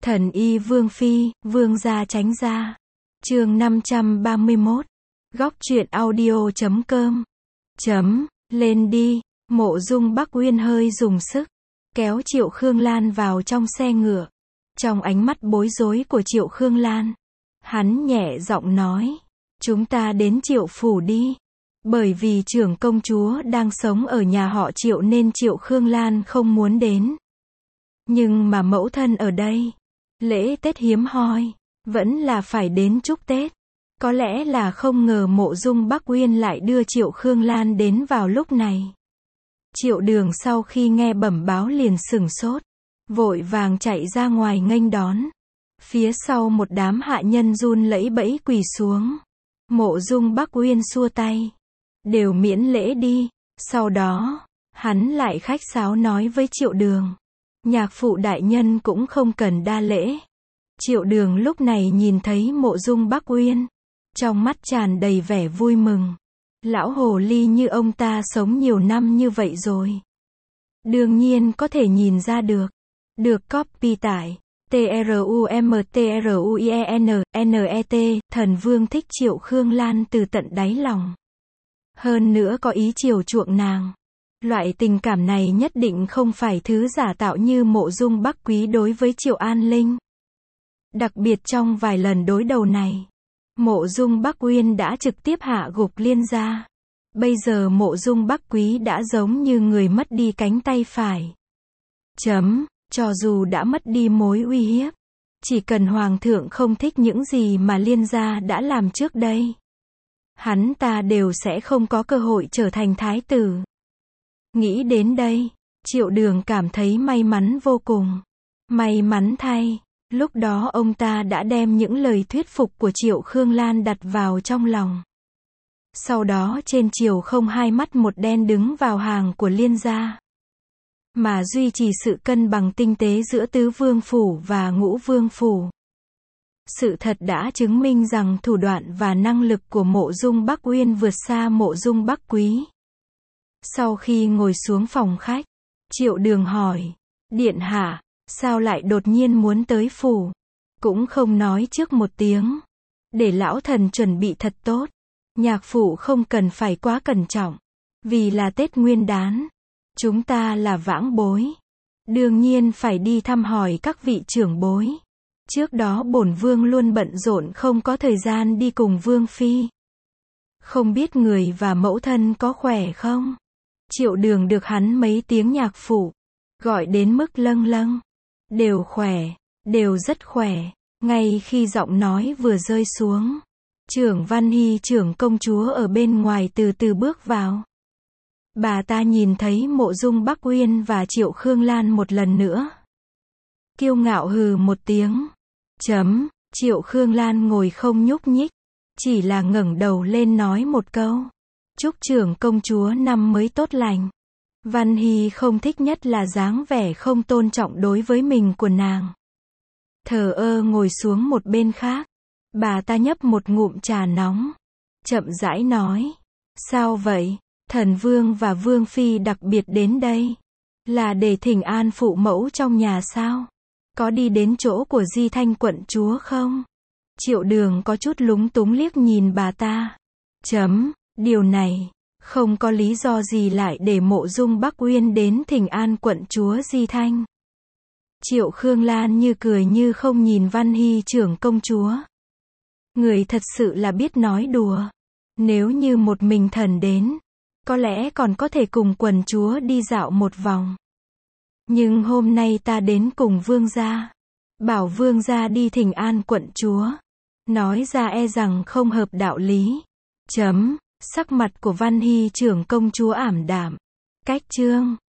Thần y Vương Phi, Vương gia tránh ra. Chương 531. Góc truyện audio.com. Lên đi. Mộ Dung Bắc Uyên hơi dùng sức, kéo Triệu Khương Lan vào trong xe ngựa. Trong ánh mắt bối rối của Triệu Khương Lan, hắn nhẹ giọng nói, chúng ta đến Triệu phủ đi. Bởi vì trưởng công chúa đang sống ở nhà họ Triệu nên Triệu Khương Lan không muốn đến. Nhưng mà mẫu thân ở đây, lễ Tết hiếm hoi, vẫn là phải đến chúc Tết. Có lẽ là không ngờ Mộ Dung Bắc Uyên lại đưa Triệu Khương Lan đến vào lúc này. Triệu Đường sau khi nghe bẩm báo liền sửng sốt, vội vàng chạy ra ngoài nghênh đón. Phía sau một đám hạ nhân run lẩy bẩy quỳ xuống. Mộ Dung Bắc Uyên xua tay, đều miễn lễ đi. Sau đó, hắn lại khách sáo nói với Triệu Đường, nhạc phụ đại nhân cũng không cần đa lễ. Triệu Đường lúc này nhìn thấy Mộ Dung Bắc Uyên, trong mắt tràn đầy vẻ vui mừng. Lão hồ ly như ông ta sống nhiều năm như vậy rồi, đương nhiên có thể nhìn ra được. Được copy tải TRUMTRUIENNET. Thần Vương thích Triệu Khương Lan từ tận đáy lòng, hơn nữa có ý chiều chuộng nàng. Loại tình cảm này nhất định không phải thứ giả tạo như Mộ Dung Bắc Quý đối với Triệu An Linh. Đặc biệt trong vài lần đối đầu này, Mộ Dung Bắc Uyên đã trực tiếp hạ gục Liên gia. Bây giờ Mộ Dung Bắc Quý đã giống như người mất đi cánh tay phải. Cho dù đã mất đi mối uy hiếp, chỉ cần Hoàng thượng không thích những gì mà Liên gia đã làm trước đây, hắn ta đều sẽ không có cơ hội trở thành thái tử. Nghĩ đến đây, Triệu Đường cảm thấy may mắn vô cùng. May mắn thay, lúc đó ông ta đã đem những lời thuyết phục của Triệu Khương Lan đặt vào trong lòng. Sau đó trên triều không hai mắt một đen đứng vào hàng của Liên gia, mà duy trì sự cân bằng tinh tế giữa Tứ Vương Phủ và Ngũ Vương Phủ. Sự thật đã chứng minh rằng thủ đoạn và năng lực của Mộ Dung Bắc Uyên vượt xa Mộ Dung Bắc Quý. Sau khi ngồi xuống phòng khách, Triệu Đường hỏi, điện hạ, sao lại đột nhiên muốn tới phủ? Cũng không nói trước một tiếng, để lão thần chuẩn bị thật tốt. Nhạc phụ không cần phải quá cẩn trọng, vì là Tết Nguyên Đán, chúng ta là vãng bối, đương nhiên phải đi thăm hỏi các vị trưởng bối. Trước đó bổn vương luôn bận rộn không có thời gian đi cùng Vương Phi. Không biết người và mẫu thân có khỏe không? Triệu Đường được hắn mấy tiếng nhạc phụ gọi đến mức lâng lâng. Đều khỏe, đều rất khỏe. Ngay khi giọng nói vừa rơi xuống, Trưởng Văn Hy trưởng công chúa ở bên ngoài từ từ bước vào. Bà ta nhìn thấy Mộ Dung Bắc Uyên và Triệu Khương Lan một lần nữa, kiêu ngạo hừ một tiếng. Triệu Khương Lan ngồi không nhúc nhích, chỉ là ngẩng đầu lên nói một câu, chúc trưởng công chúa năm mới tốt lành. Văn Hy không thích nhất là dáng vẻ không tôn trọng đối với mình của nàng. Thờ ơ ngồi xuống một bên khác, bà ta nhấp một ngụm trà nóng, chậm rãi nói, sao vậy? Thần Vương và Vương Phi đặc biệt đến đây, là để thỉnh an phụ mẫu trong nhà sao? Có đi đến chỗ của Di Thanh quận chúa không? Triệu Đường có chút lúng túng liếc nhìn bà ta. Điều này, không có lý do gì lại để Mộ Dung Bắc Uyên đến thỉnh an quận chúa Di Thanh. Triệu Khương Lan như cười như không nhìn Văn Hy trưởng công chúa. Người thật sự là biết nói đùa. Nếu như một mình thần đến, có lẽ còn có thể cùng quần chúa đi dạo một vòng. Nhưng hôm nay ta đến cùng vương gia, bảo vương gia đi thỉnh an quận chúa, nói ra e rằng không hợp đạo lý. Sắc mặt của Văn Hy trưởng công chúa ảm đạm. Cách chương